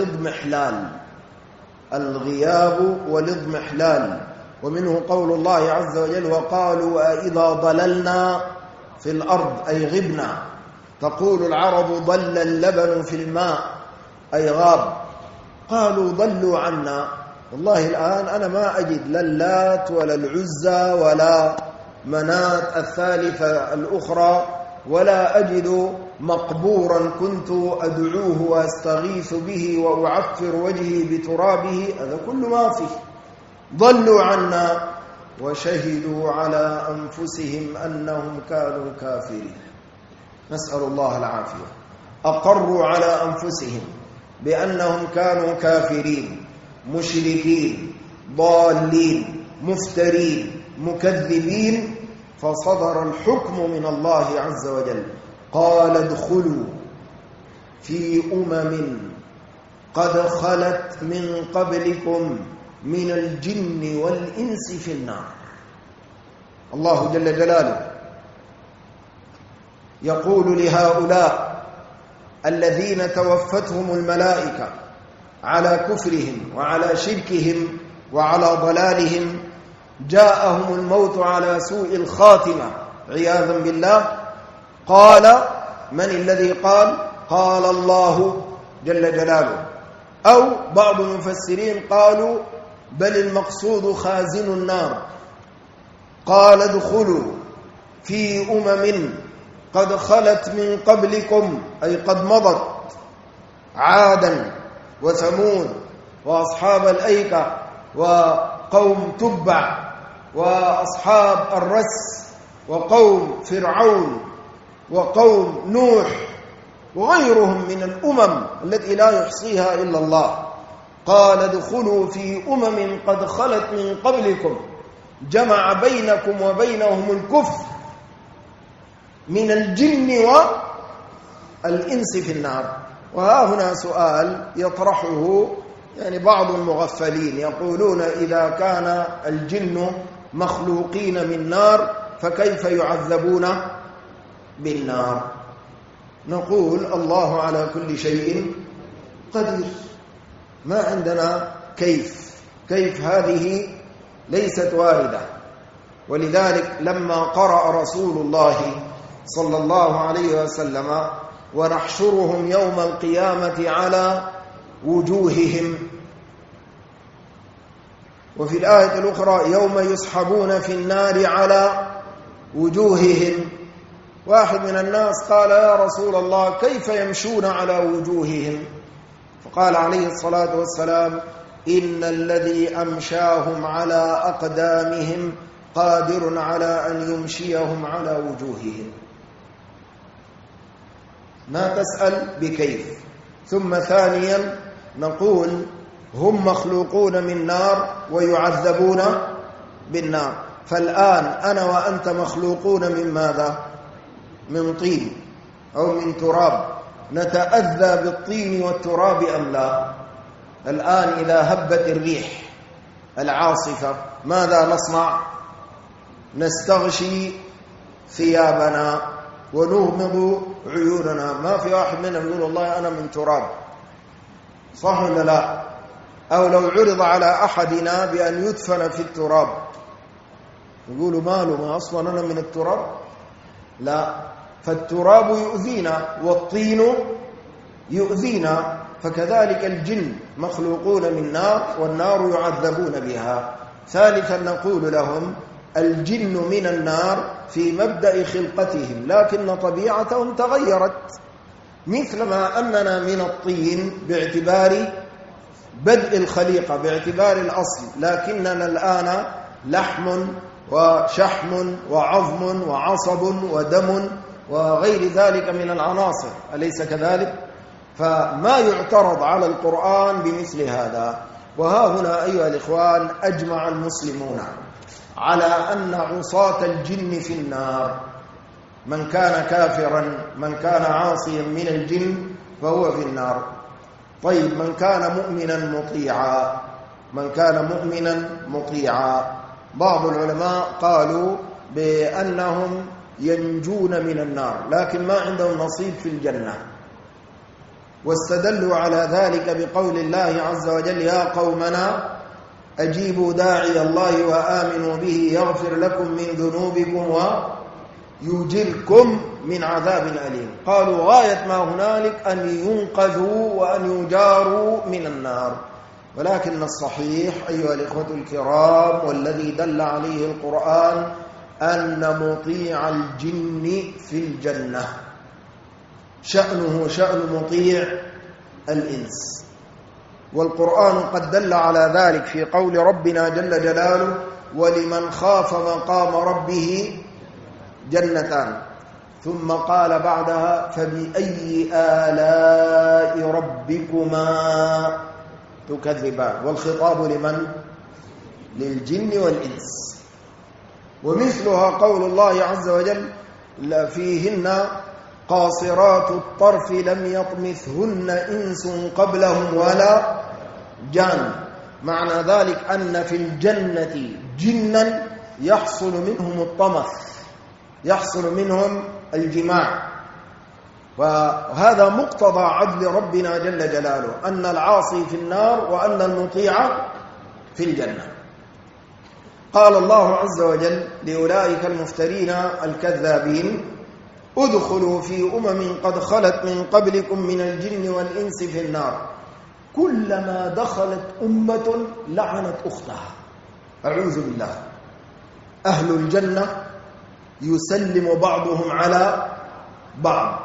والاضمحلال. ومنه قول الله عز وجل وقالوا أإذا ضللنا في الأرض أي غبنا. تقول العرب ضل اللبن في الماء أي غاب. قالوا ضلوا عنا. والله الآن أنا ما أجد لا اللات ولا العزى ولا منات الثالثة الأخرى، ولا أجد مقبورا كنت أدعوه وأستغيث به وأعفر وجهي بترابه. هذا كل ما فيه. ضلوا عنا وشهدوا على أنفسهم أنهم كانوا كافرين. نسأل الله العافية. أقروا على أنفسهم بأنهم كانوا كافرين مشركين ضالين مفترين مكذبين، فصدر الحكم من الله عز وجل قال ادخلوا في قد خلت من قبلكم من الجن والإنس في النار. الله جل جلاله يقول لهؤلاء الذين توفتهم الملائكة على كفرهم وعلى شركهم وعلى ضلالهم جاءهم الموت على سوء الخاتمة عياذا بالله. قال من الذي قال الله جل جلاله. أو بعض المفسرين قالوا بل المقصود خازن النار. قال ادخلوا في قد خلت من قبلكم أي قد مضت، عادا وثمود وأصحاب الأيكة وقوم تبع وأصحاب الرس وقوم فرعون وقوم نوح وغيرهم من الأمم التي لا يحصيها إلا الله. قال ادخلوا في أمم قد خلت من قبلكم جمع بينكم وبينهم الكفر من الجن والإنس في النار. وها هنا سؤال يطرحه يعني بعض المغفلين، يقولون إذا كان الجن مخلوقين من نار فكيف يعذبون بالنار؟ نقول الله على كل شيء قدير، ما عندنا كيف هذه ليست واردة. ولذلك لما قرأ رسول الله صلى الله عليه وسلم ونحشرهم يوم القيامة على وجوههم، وفي الآية الأخرى يوم يسحبون في النار على وجوههم، واحد من الناس قال يا رسول الله كيف يمشون على وجوههم؟ فقال عليه الصلاة والسلام إن الذي أمشاهم على أقدامهم قادر على أن يمشيهم على وجوههم. ما تسأل بكيف. ثم ثانيا نقول هم مخلوقون من نار ويعذبون بالنار، فالآن أنا وأنت مخلوقون من ماذا؟ من طين أو من تراب، نتأذى بالطين والتراب أم لا؟ الآن إذا هبت الريح العاصفة ماذا نصنع؟ نستغشي ثيابنا ونغمض عيوننا. ما في واحد منا يقول والله أنا من تراب، صح ولا لا؟ أو لو عرض على أحدنا بأن يدفن في التراب يقولوا ماله، ما أصلا أنا من التراب؟ لا، فالتراب يؤذينا والطين يؤذينا، فكذلك الجن مخلوقون من نار والنار يعذبون بها. ثالثا نقول لهم الجن من النار في مبدأ خلقتهم، لكن طبيعتهم تغيرت، مثلما أننا من الطين باعتبار بدء الخليقة باعتبار الأصل، لكننا الآن لحم وشحم وعظم وعصب ودم وغير ذلك من العناصر، أليس كذلك؟ فما يعترض على القرآن بمثل هذا. وها هنا أيها الإخوان أجمع المسلمون على أن عصاة الجن في النار، من كان كافرا من كان عاصيا من الجن فهو في النار. طيب من كان مؤمنا مطيعا بعض العلماء قالوا بأنهم ينجون من النار لكن ما عندهم نصيب في الجنة، واستدلوا على ذلك بقول الله عز وجل يا قومنا أجيبوا داعي الله وآمنوا به يغفر لكم من ذنوبكم ويجركم من عذاب أليم. قالوا غاية ما هنالك أن ينقذوا وأن يجاروا من النار. ولكن الصحيح أيها الإخوة الكرام والذي دل عليه القرآن أن مطيع الجن في الجنة شأنه شأن مطيع الإنس، والقرآن قد دل على ذلك في قول ربنا جل جلاله ولمن خاف مقام ربه جنتان، ثم قال بعدها فبأي آلاء ربكما تكذبان، والخطاب لمن؟ للجن والإنس. ومثلها قول الله عز وجل فيهن قاصرات الطرف لم يطمثهن إنس قبلهم ولا جان، معنى ذلك أن في الجنة جنا يحصل منهم الطمث، يحصل منهم الجماع، وهذا مقتضى عدل ربنا جل جلاله أن العاصي في النار وأن المطيع في الجنة. قال الله عز وجل لأولئك المفترين الكذابين ادخلوا في قد خلت من قبلكم من الجن والإنس في النار كلما دخلت أمة لعنت أختها. أعوذ بالله. أهل الجنة يسلم بعضهم على بعض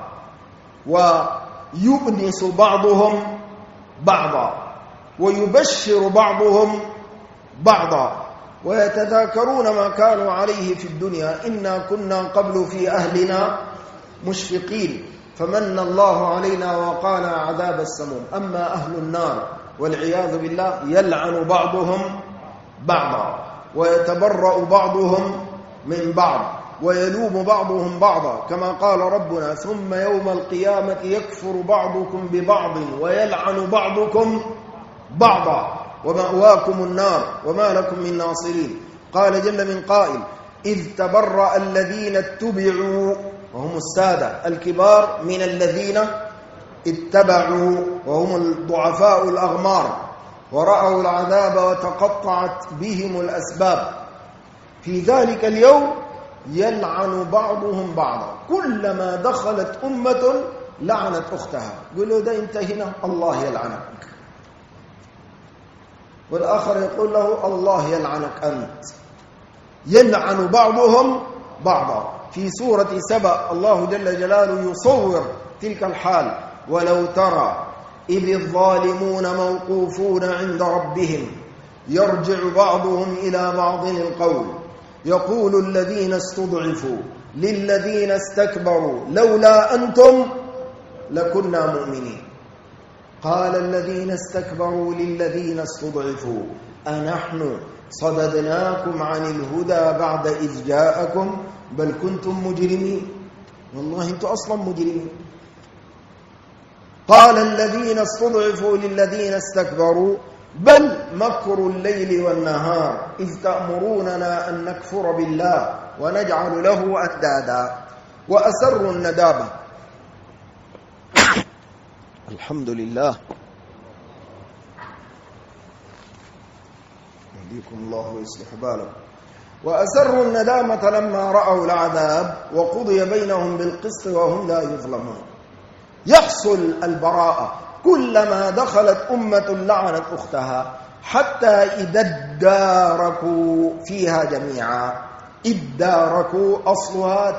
ويؤنس بعضهم بعضا ويبشر بعضهم بعضا ويتذاكرون ما كانوا عليه في الدنيا إنا كنا قبل في أهلنا مشفقين فمن الله علينا وقانا عذاب السموم. أما أهل النار والعياذ بالله يلعن بعضهم بعضا ويتبرأ بعضهم من بعض ويلوم بعضهم بعضا، كما قال ربنا: ثم يوم القيامة يكفر بعضكم ببعض ويلعن بعضكم بعضا ومأواكم النار وما لكم من ناصرين. قال جل من قائل: إذ تبرأ الذين اتبعوا، وهم السادة الكبار، من الذين اتبعوا وهم الضعفاء الأغمار، ورأوا العذاب وتقطعت بهم الأسباب. في ذلك اليوم يلعن بعضهم بعضا، كلما دخلت أمة لعنت أختها. قولوا ده انتهينا، الله يلعنك. والآخر يقول له: الله يلعنك أنت. يلعن بعضهم بعضا. في سورة سبأ الله جل جلاله يصور تلك الحال: ولو ترى إذ الظالمون موقوفون عند ربهم يرجع بعضهم إلى بعض القول يقول الذين استضعفوا للذين استكبروا لولا أنتم لكنا مؤمنين. قال الذين استكبروا للذين استضعفوا أنحن صددناكم عن الهدى بعد إذ جاءكم بل كنتم مجرمين. والله أنتم أصلا مجرمين. قال الذين استضعفوا للذين استكبروا بل مكر الليل والنهار إذ تأمروننا أن نكفر بالله ونجعل له أندادا وأسروا الندامة. الحمد لله، يهديكم الله ويصلح بالكم. وأسروا الندامة لما رأوا العذاب وقضي بينهم بالقسط وهم لا يظلمون. يحصل البراءة كلما دخلت أمة لعنت أختها، حتى إذا اداركوا فيها جميعا. اداركوا أصلها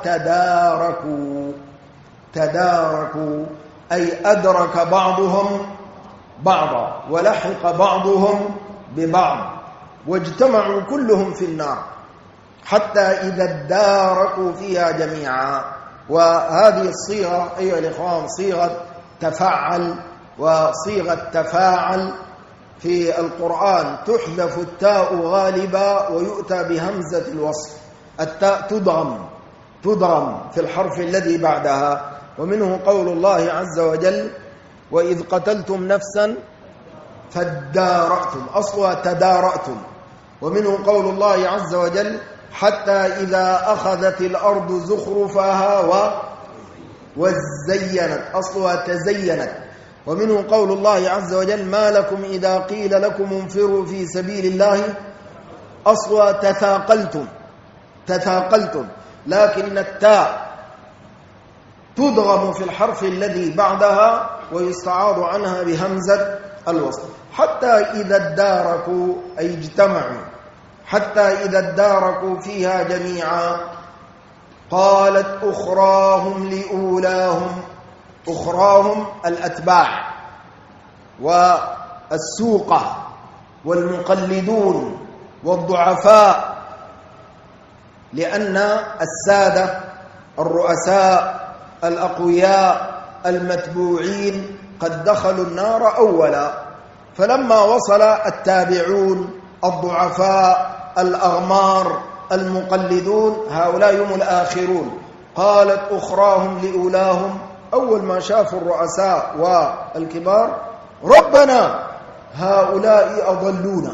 تداركوا أي أدرك بعضهم بعضا ولحق بعضهم ببعض واجتمعوا كلهم في النار حتى إذا اداركوا فيها جميعا. وهذه الصيغة أيها الإخوان صيغة تفعل وصيغة تفاعل في القرآن. تحذف التاء غالبا ويؤتى بهمزة الوصل. التاء تضغم في الحرف الذي بعدها. ومنه قول الله عز وجل: وإذ قتلتم نفسا فادارأتم، أصلها تدارأتم. ومنه قول الله عز وجل: حتى إذا أخذت الأرض زخرفها وزينت، أصلها تزينت. ومنه قول الله عز وجل: ما لكم إذا قيل لكم انفروا في سبيل الله، أصلها تثاقلتم. لكن التاء تضغم في الحرف الذي بعدها ويستعاض عنها بهمزة الوصل. حتى إذا اداركوا أي اجتمعوا، حتى إذا اداركوا فيها جميعا قالت أخراهم لأولاهم. أخراهم الأتباع والسوقة والمقلدون والضعفاء، لأن السادة الرؤساء الأقوياء المتبوعين قد دخلوا النار أولا، فلما وصل التابعون الضعفاء الأغمار المقلدون هؤلاء هم الآخرون. قالت أخراهم لأولاهم، أول ما شافوا الرؤساء والكبار: ربنا هؤلاء أضلونا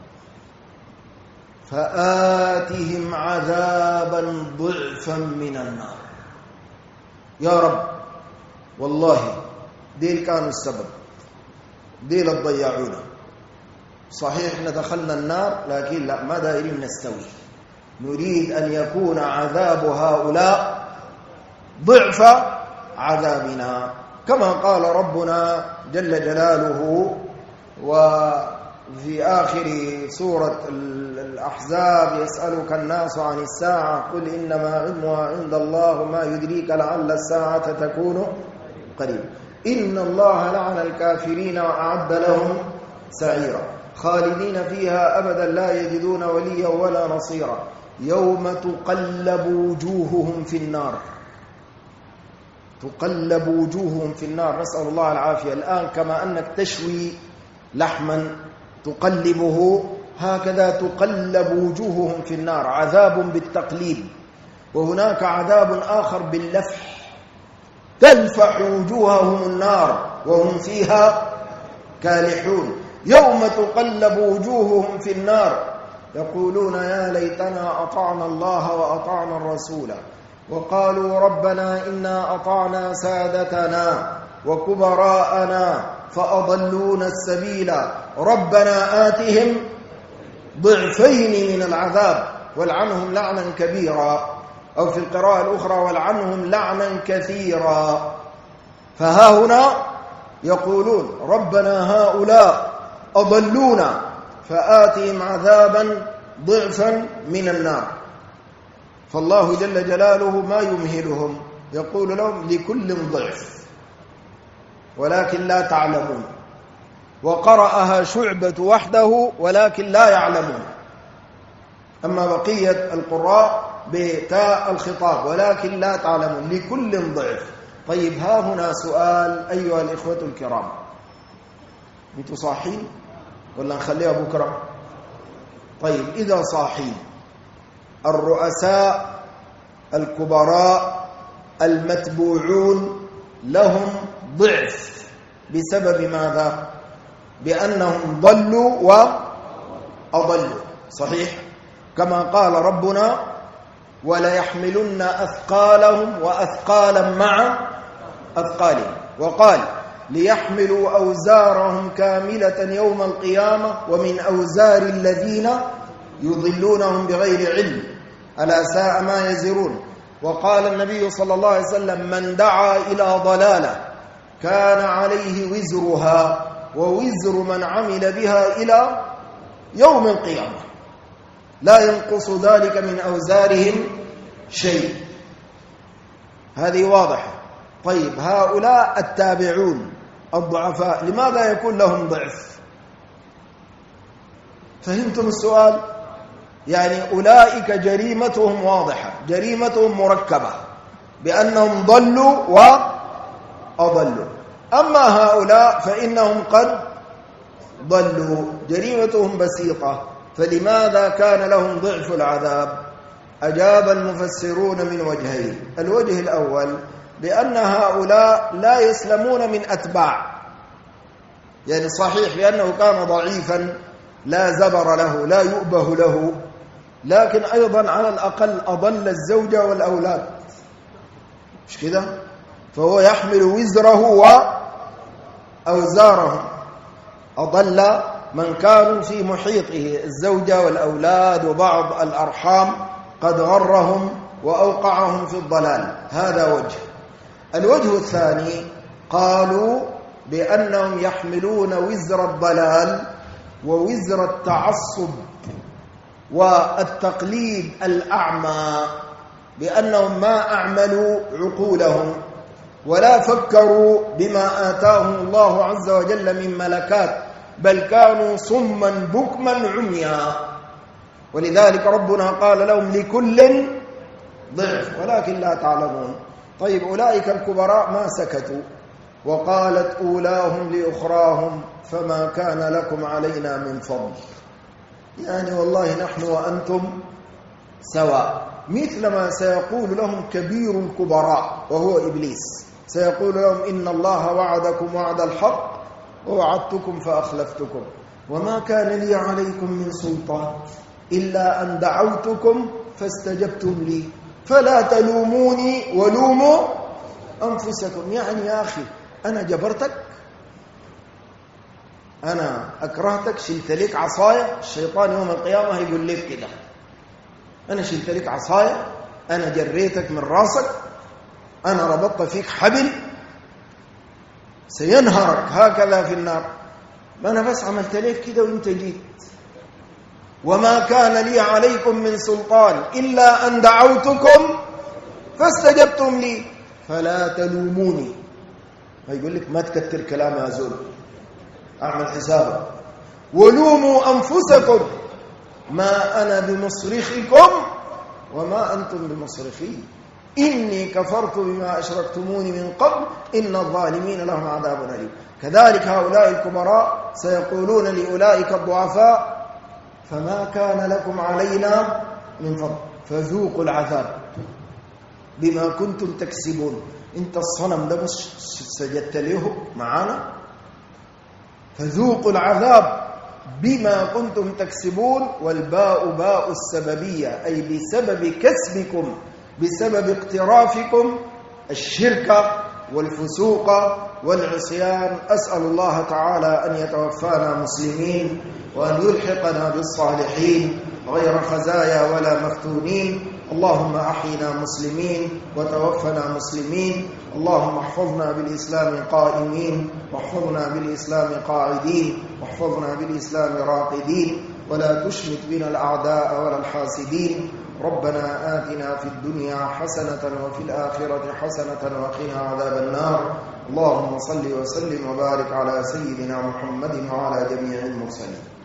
فآتهم عذابا ضعفا من النار. يا رب والله ديل كانوا السبب، ديل الضياعون. صحيح احنا دخلنا النار، لكن لا، ما دايرين نستوي. نريد أن يكون عذاب هؤلاء ضعف عذابنا، كما قال ربنا جل جلاله وفي آخر سورة الأحزاب: يسألك الناس عن الساعة قل إنما علمها عند الله ما يدريك لعل الساعة تكون قريب. إن الله لعن الكافرين وأعد لهم سعيرا خالدين فيها أبدا لا يجدون وليا ولا نصيرا يوم تقلب وجوههم في النار. تقلب وجوههم في النار، نسأل الله العافية. الآن كما أنك تشوي لحما تقلبه، هكذا تقلب وجوههم في النار، عذاب بالتقليب. وهناك عذاب آخر باللفح، تلفح وجوههم النار وهم فيها كالحون. يوم تقلب وجوههم في النار يقولون يا ليتنا أطعنا الله وأطعنا الرسول، وقالوا ربنا إنا أطعنا سادتنا وكبراءنا فأضلونا السبيل ربنا آتهم ضعفين من العذاب والعنهم لعنا كبيرا، أو في القراءة الأخرى والعنهم لعنا كثيرا. فها هنا يقولون ربنا هؤلاء أضلونا فآتهم عذابا ضعفا من النار. فالله جل جلاله ما يمهلهم، يقول لهم لكل ضعف ولكن لا تعلمون. وقرأها شعبة وحده ولكن لا يعلمون. أما بقية القراء بتاء الخطاب ولكن لا تعلمون، لكل ضعف. طيب ها هنا سؤال أيها الإخوة الكرام، أنتوا صاحين ولا نخليها بكرة؟ طيب إذا صاحين، الرؤساء الكبراء المتبوعون لهم ضعف بسبب ماذا؟ بأنهم ضلوا وأضلوا، صحيح؟ كما قال ربنا وليحملن أثقالهم وأثقالا مع أثقالهم، وقال ليحملوا أوزارهم كاملة يوم القيامة ومن أوزار الذين يضلونهم بغير علم ألا ساء ما يزرون. وقال النبي صلى الله عليه وسلم من دعا إلى ضلالة كان عليه وزرها ووزر من عمل بها إلى يوم القيامة لا ينقص ذلك من أوزارهم شيء. هذه واضحة. طيب هؤلاء التابعون الضعفاء لماذا يكون لهم ضعف؟ فهمتم السؤال؟ يعني أولئك جريمتهم واضحة، جريمتهم مركبة بأنهم ضلوا وأضلوا. أما هؤلاء فإنهم قد ضلوا، جريمتهم بسيطة، فلماذا كان لهم ضعف العذاب؟ أجاب المفسرون من وجهين. الوجه الأول بأن هؤلاء لا يسلمون من أتباع، يعني صحيح بأنه كان ضعيفا لا زبر له لا يؤبه له، لكن أيضا على الأقل أضل الزوجة والأولاد، مش كده؟ فهو يحمل وزره وأوزارهم. أضل من كانوا في محيطه، الزوجة والأولاد وبعض الأرحام قد غرهم وأوقعهم في الضلال. هذا وجه. الوجه الثاني قالوا بأنهم يحملون وزر الضلال ووزر التعصب والتقليد الأعمى، بأنهم ما أعملوا عقولهم ولا فكروا بما آتاهم الله عز وجل من ملكات، بل كانوا صما بكما عميا. ولذلك ربنا قال لهم لكل ضعف ولكن لا تعلمون. طيب أولئك الكبراء ما سكتوا، وقالت أولاهم لأخراهم فما كان لكم علينا من فضل، يعني والله نحن وأنتم سواء. مثل ما سيقول لهم كبير الكبراء وهو إبليس، سيقول لهم إن الله وعدكم وعد الحق ووعدتكم فأخلفتكم وما كان لي عليكم من سلطان إلا أن دعوتكم فاستجبتم لي فلا تلوموني ولوموا أنفسكم. يعني يا أخي أنا جبرتك، أنا أكرهتك، شلت لك عصاية. الشيطان يوم القيامة يقول لك كده، أنا شلت لك عصاية، أنا جريتك من راسك، أنا ربطت فيك حبل سينهرك هكذا في النار، ما أنا بس عملت لك كده وإنت جيت. وما كان لي عليكم من سلطان إلا أن دعوتكم فاستجبتم لي فلا تلوموني. هيقول لك ما تكتر كلام يا زول، أعمل حسابك. ولوموا أنفسكم ما أنا بمصرخكم وما أنتم بمصرخي. إني كفرت بما أشركتموني من قبل إن الظالمين لهم عذاب أليم. كذلك هؤلاء الكبراء سيقولون لأولئك الضعفاء فما كان لكم علينا من فضل فذوقوا العذاب بما كنتم تكسبون. انت الصنم ده مش سجدت له معانا؟ فذوقوا العذاب بما كنتم تكسبون. والباء باء السببية، أي بسبب كسبكم، بسبب اقترافكم الشرك والفسوق والعصيان. أسأل الله تعالى أن يتوفانا مسلمين وأن يلحقنا بالصالحين غير خزايا ولا مفتونين. اللهم أحينا مسلمين وتوفنا مسلمين. اللهم احفظنا بالإسلام قائمين، واحفظنا بالإسلام قاعدين، واحفظنا بالإسلام راقدين، ولا تشمت بنا الأعداء ولا الحاسدين. ربنا آتنا في الدنيا حسنة وفي الآخرة حسنة وقنا عذاب النار. اللهم صل وسلم وبارك على سيدنا محمد وعلى جميع المرسلين.